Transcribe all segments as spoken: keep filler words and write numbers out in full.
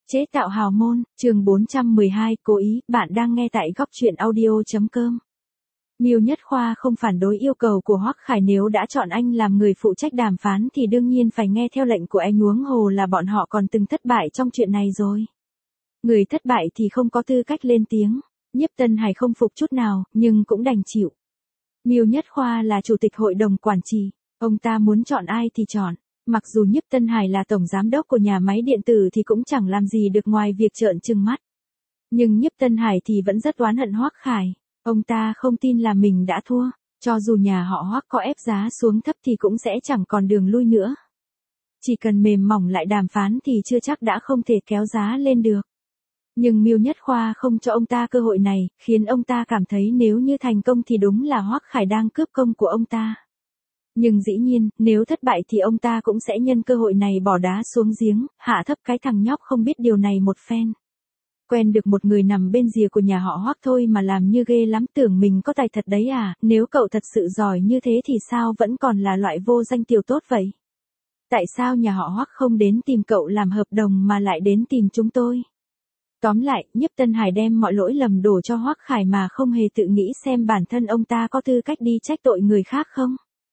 Chế tạo hào môn, chương bốn trăm mười hai, cố ý, bạn đang nghe tại góc truyện audio.com. Miêu Nhất Khoa không phản đối yêu cầu của Hoắc Khải, nếu đã chọn anh làm người phụ trách đàm phán thì đương nhiên phải nghe theo lệnh của anh, huống hồ là bọn họ còn từng thất bại trong chuyện này rồi. Người thất bại thì không có tư cách lên tiếng. Nhiếp Tân Hải không phục chút nào, nhưng cũng đành chịu. Miêu Nhất Khoa là chủ tịch hội đồng quản trị, ông ta muốn chọn ai thì chọn. Mặc dù Nhiếp Tân Hải là tổng giám đốc của nhà máy điện tử thì cũng chẳng làm gì được ngoài việc trợn trừng mắt. Nhưng Nhiếp Tân Hải thì vẫn rất oán hận Hoắc Khải. Ông ta không tin là mình đã thua. Cho dù nhà họ Hoắc có ép giá xuống thấp thì cũng sẽ chẳng còn đường lui nữa. Chỉ cần mềm mỏng lại đàm phán thì chưa chắc đã không thể kéo giá lên được. Nhưng Miêu Nhất Khoa không cho ông ta cơ hội này, khiến ông ta cảm thấy nếu như thành công thì đúng là Hoắc Khải đang cướp công của ông ta. Nhưng dĩ nhiên, nếu thất bại thì ông ta cũng sẽ nhân cơ hội này bỏ đá xuống giếng, hạ thấp cái thằng nhóc không biết điều này một phen. Quen được một người nằm bên rìa của nhà họ Hoắc thôi mà làm như ghê lắm, tưởng mình có tài thật đấy à, nếu cậu thật sự giỏi như thế thì sao vẫn còn là loại vô danh tiểu tốt vậy? Tại sao nhà họ Hoắc không đến tìm cậu làm hợp đồng mà lại đến tìm chúng tôi? Tóm lại, Nhiếp Tân Hải đem mọi lỗi lầm đổ cho Hoắc Khải mà không hề tự nghĩ xem bản thân ông ta có tư cách đi trách tội người khác không.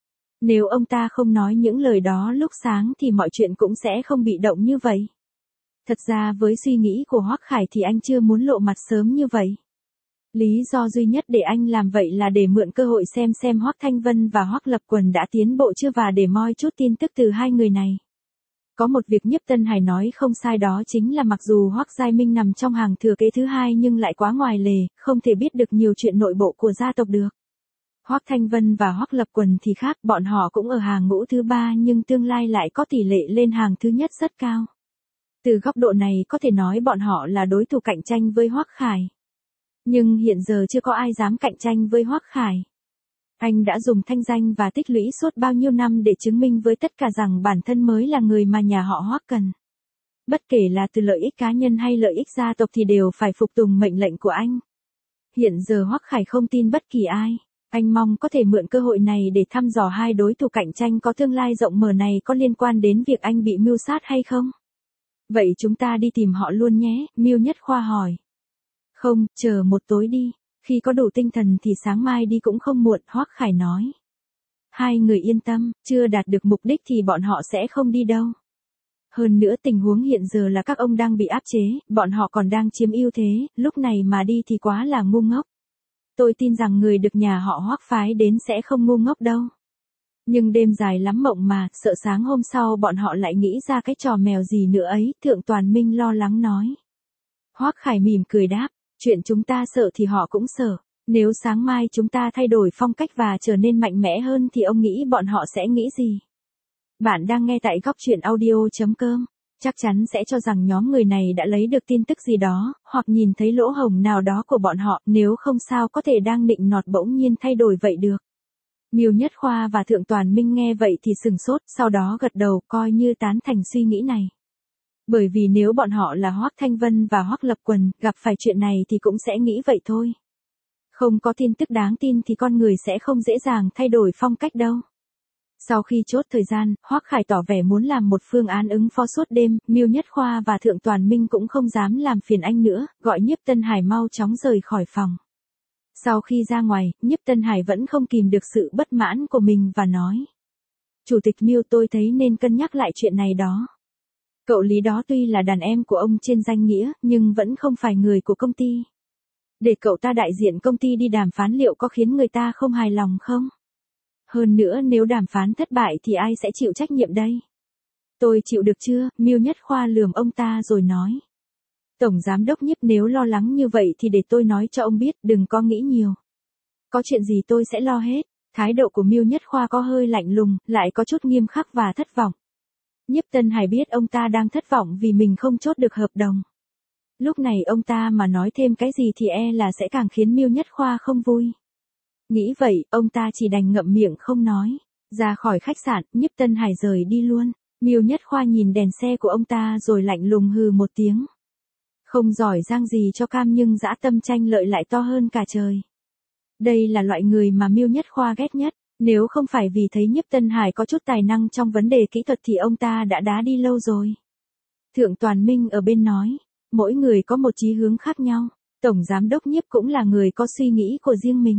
Nếu ông ta không nói những lời đó lúc sáng thì mọi chuyện cũng sẽ không bị động như vậy. Thật ra với suy nghĩ của Hoắc Khải thì anh chưa muốn lộ mặt sớm như vậy. Lý do duy nhất để anh làm vậy là để mượn cơ hội xem xem Hoắc Thanh Vân và Hoắc Lập Quần đã tiến bộ chưa và để moi chút tin tức từ hai người này. Có một việc Nhiếp Tân Hải nói không sai, đó chính là mặc dù Hoắc Giai Minh nằm trong hàng thừa kế thứ hai nhưng lại quá ngoài lề, không thể biết được nhiều chuyện nội bộ của gia tộc được. Hoắc Thanh Vân và Hoắc Lập Quần thì khác, bọn họ cũng ở hàng ngũ thứ ba nhưng tương lai lại có tỷ lệ lên hàng thứ nhất rất cao. Từ góc độ này có thể nói bọn họ là đối thủ cạnh tranh với Hoắc Khải. Nhưng hiện giờ chưa có ai dám cạnh tranh với Hoắc Khải. Anh đã dùng thanh danh và tích lũy suốt bao nhiêu năm để chứng minh với tất cả rằng bản thân mới là người mà nhà họ Hoắc cần. Bất kể là từ lợi ích cá nhân hay lợi ích gia tộc thì đều phải phục tùng mệnh lệnh của anh. Hiện giờ Hoắc Khải không tin bất kỳ ai. Anh mong có thể mượn cơ hội này để thăm dò hai đối thủ cạnh tranh có tương lai rộng mở này có liên quan đến việc anh bị mưu sát hay không. Vậy chúng ta đi tìm họ luôn nhé, Miêu Nhất Khoa hỏi. Không, chờ một tối đi, khi có đủ tinh thần thì sáng mai đi cũng không muộn, Hoắc Khải nói. Hai người yên tâm, chưa đạt được mục đích thì bọn họ sẽ không đi đâu. Hơn nữa tình huống hiện giờ là các ông đang bị áp chế, bọn họ còn đang chiếm ưu thế, lúc này mà đi thì quá là ngu ngốc. Tôi tin rằng người được nhà họ Hoắc phái đến sẽ không ngu ngốc đâu. Nhưng đêm dài lắm mộng mà, sợ sáng hôm sau bọn họ lại nghĩ ra cái trò mèo gì nữa ấy, Thượng Toàn Minh lo lắng nói. Hoắc Khải mỉm cười đáp, chuyện chúng ta sợ thì họ cũng sợ. Nếu sáng mai chúng ta thay đổi phong cách và trở nên mạnh mẽ hơn thì ông nghĩ bọn họ sẽ nghĩ gì? Bạn đang nghe tại góc truyện audio.com. Chắc chắn sẽ cho rằng nhóm người này đã lấy được tin tức gì đó, hoặc nhìn thấy lỗ hổng nào đó của bọn họ, nếu không sao có thể đang nịnh nọt bỗng nhiên thay đổi vậy được. Miêu Nhất Khoa và Thượng Toàn Minh nghe vậy thì sừng sốt, sau đó gật đầu, coi như tán thành suy nghĩ này. Bởi vì nếu bọn họ là Hoắc Thanh Vân và Hoắc Lập Quần, gặp phải chuyện này thì cũng sẽ nghĩ vậy thôi. Không có tin tức đáng tin thì con người sẽ không dễ dàng thay đổi phong cách đâu. Sau khi chốt thời gian, Hoắc Khải tỏ vẻ muốn làm một phương án ứng phó suốt đêm, Miêu Nhất Khoa và Thượng Toàn Minh cũng không dám làm phiền anh nữa, gọi Nhiếp Tân Hải mau chóng rời khỏi phòng. Sau khi ra ngoài, Nhiếp Tân Hải vẫn không kìm được sự bất mãn của mình và nói. Chủ tịch Miêu, tôi thấy nên cân nhắc lại chuyện này đó. Cậu Lý đó tuy là đàn em của ông trên danh nghĩa, nhưng vẫn không phải người của công ty. Để cậu ta đại diện công ty đi đàm phán liệu có khiến người ta không hài lòng không? Hơn nữa nếu đàm phán thất bại thì ai sẽ chịu trách nhiệm đây? Tôi chịu được chưa? Miêu Nhất Khoa lườm ông ta rồi nói. Tổng giám đốc Nhiếp, nếu lo lắng như vậy thì để tôi nói cho ông biết, đừng có nghĩ nhiều. Có chuyện gì tôi sẽ lo hết. Thái độ của Miêu Nhất Khoa có hơi lạnh lùng, lại có chút nghiêm khắc và thất vọng. Nhiếp Tân Hải biết ông ta đang thất vọng vì mình không chốt được hợp đồng. Lúc này ông ta mà nói thêm cái gì thì e là sẽ càng khiến Miêu Nhất Khoa không vui. Nghĩ vậy, ông ta chỉ đành ngậm miệng không nói. Ra khỏi khách sạn, Nhiếp Tân Hải rời đi luôn. Miêu Nhất Khoa nhìn đèn xe của ông ta rồi lạnh lùng hừ một tiếng. Không giỏi giang gì cho cam nhưng dã tâm tranh lợi lại to hơn cả trời. Đây là loại người mà Miêu Nhất Khoa ghét nhất. Nếu không phải vì thấy Nhiếp Tân Hải có chút tài năng trong vấn đề kỹ thuật thì ông ta đã đá đi lâu rồi. Thượng Toàn Minh ở bên nói. mỗi người có một chí hướng khác nhau, tổng giám đốc Nhiếp cũng là người có suy nghĩ của riêng mình.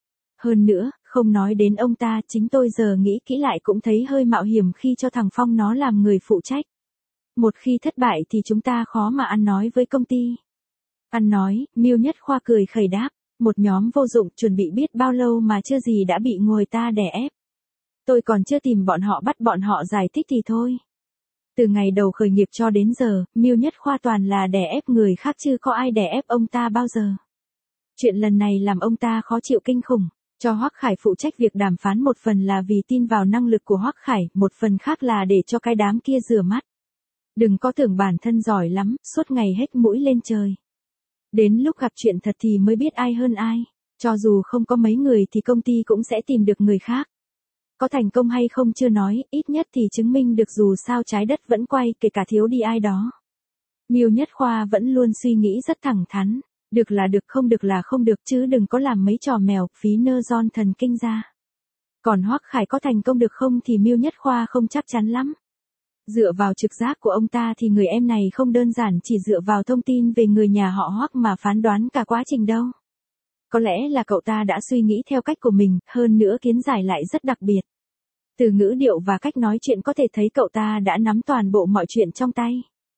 Hơn nữa, không nói đến ông ta, chính tôi giờ nghĩ kỹ lại cũng thấy hơi mạo hiểm khi cho thằng Phong nó làm người phụ trách. Một khi thất bại thì chúng ta khó mà ăn nói với công ty. Ăn nói, Miêu Nhất Khoa cười khẩy đáp, một nhóm vô dụng chuẩn bị biết bao lâu mà chưa gì đã bị người ta đè ép. Tôi còn chưa tìm bọn họ bắt bọn họ giải thích thì thôi. Từ ngày đầu khởi nghiệp cho đến giờ, Miêu Nhất Khoa toàn là đè ép người khác chứ có ai đè ép ông ta bao giờ. Chuyện lần này làm ông ta khó chịu kinh khủng. Cho Hoắc Khải phụ trách việc đàm phán một phần là vì tin vào năng lực của Hoắc Khải, một phần khác là để cho cái đám kia rửa mắt. Đừng có tưởng bản thân giỏi lắm, suốt ngày hết mũi lên trời. Đến lúc gặp chuyện thật thì mới biết ai hơn ai. Cho dù không có mấy người thì công ty cũng sẽ tìm được người khác. Có thành công hay không chưa nói, ít nhất thì chứng minh được dù sao trái đất vẫn quay kể cả thiếu đi ai đó. Miêu Nhất Khoa vẫn luôn suy nghĩ rất thẳng thắn. Được là được, không được là không được, chứ đừng có làm mấy trò mèo phí nơ giòn thần kinh ra. Còn Hoắc Khải có thành công được không thì Miêu Nhất Khoa không chắc chắn lắm. Dựa vào trực giác của ông ta thì người em này không đơn giản chỉ dựa vào thông tin về người nhà họ Hoắc mà phán đoán cả quá trình đâu. Có lẽ là cậu ta đã suy nghĩ theo cách của mình, hơn nữa kiến giải lại rất đặc biệt. Từ ngữ điệu và cách nói chuyện có thể thấy cậu ta đã nắm toàn bộ mọi chuyện trong tay.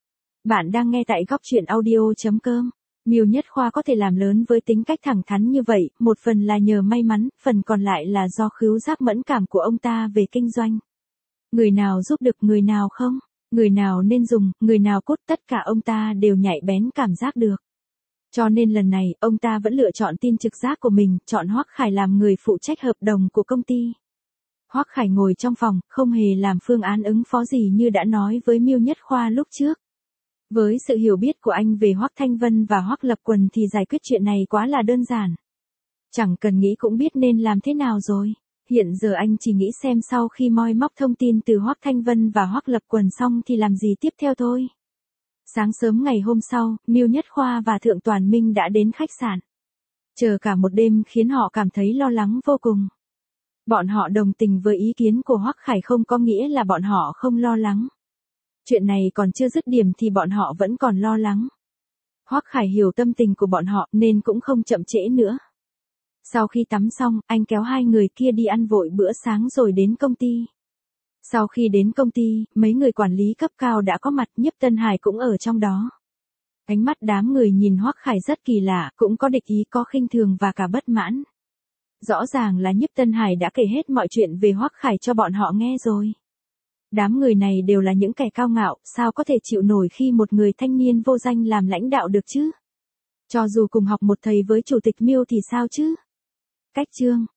Bạn đang nghe tại góc truyện audio chấm com. Miêu Nhất Khoa có thể làm lớn với tính cách thẳng thắn như vậy, một phần là nhờ may mắn, phần còn lại là do khứu giác mẫn cảm của ông ta về kinh doanh. Người nào giúp được, người nào không, người nào nên dùng, người nào cốt, tất cả ông ta đều nhạy bén cảm giác được. Cho nên lần này, ông ta vẫn lựa chọn tin trực giác của mình, chọn Hoắc Khải làm người phụ trách hợp đồng của công ty. Hoắc Khải ngồi trong phòng, không hề làm phương án ứng phó gì như đã nói với Miêu Nhất Khoa lúc trước. Với sự hiểu biết của anh về Hoắc Thanh Vân và Hoắc Lập Quần thì giải quyết chuyện này quá là đơn giản. Chẳng cần nghĩ cũng biết nên làm thế nào rồi. Hiện giờ anh chỉ nghĩ xem sau khi moi móc thông tin từ Hoắc Thanh Vân và Hoắc Lập Quần xong thì làm gì tiếp theo thôi. Sáng sớm ngày hôm sau, Miêu Nhất Khoa và Thượng Toàn Minh đã đến khách sạn. Chờ cả một đêm khiến họ cảm thấy lo lắng vô cùng. Bọn họ đồng tình với ý kiến của Hoắc Khải không có nghĩa là bọn họ không lo lắng. Chuyện này còn chưa dứt điểm thì bọn họ vẫn còn lo lắng. Hoắc Khải hiểu tâm tình của bọn họ nên cũng không chậm trễ nữa. Sau khi tắm xong, anh kéo hai người kia đi ăn vội bữa sáng rồi đến công ty. Sau khi đến công ty, mấy người quản lý cấp cao đã có mặt, Nhiếp Tân Hải cũng ở trong đó. Ánh mắt đám người nhìn Hoắc Khải rất kỳ lạ, cũng có địch ý, có khinh thường và cả bất mãn. Rõ ràng là Nhiếp Tân Hải đã kể hết mọi chuyện về Hoắc Khải cho bọn họ nghe rồi. Đám người này đều là những kẻ cao ngạo, sao có thể chịu nổi khi một người thanh niên vô danh làm lãnh đạo được chứ? Cho dù cùng học một thầy với chủ tịch Miêu thì sao chứ? Cách chương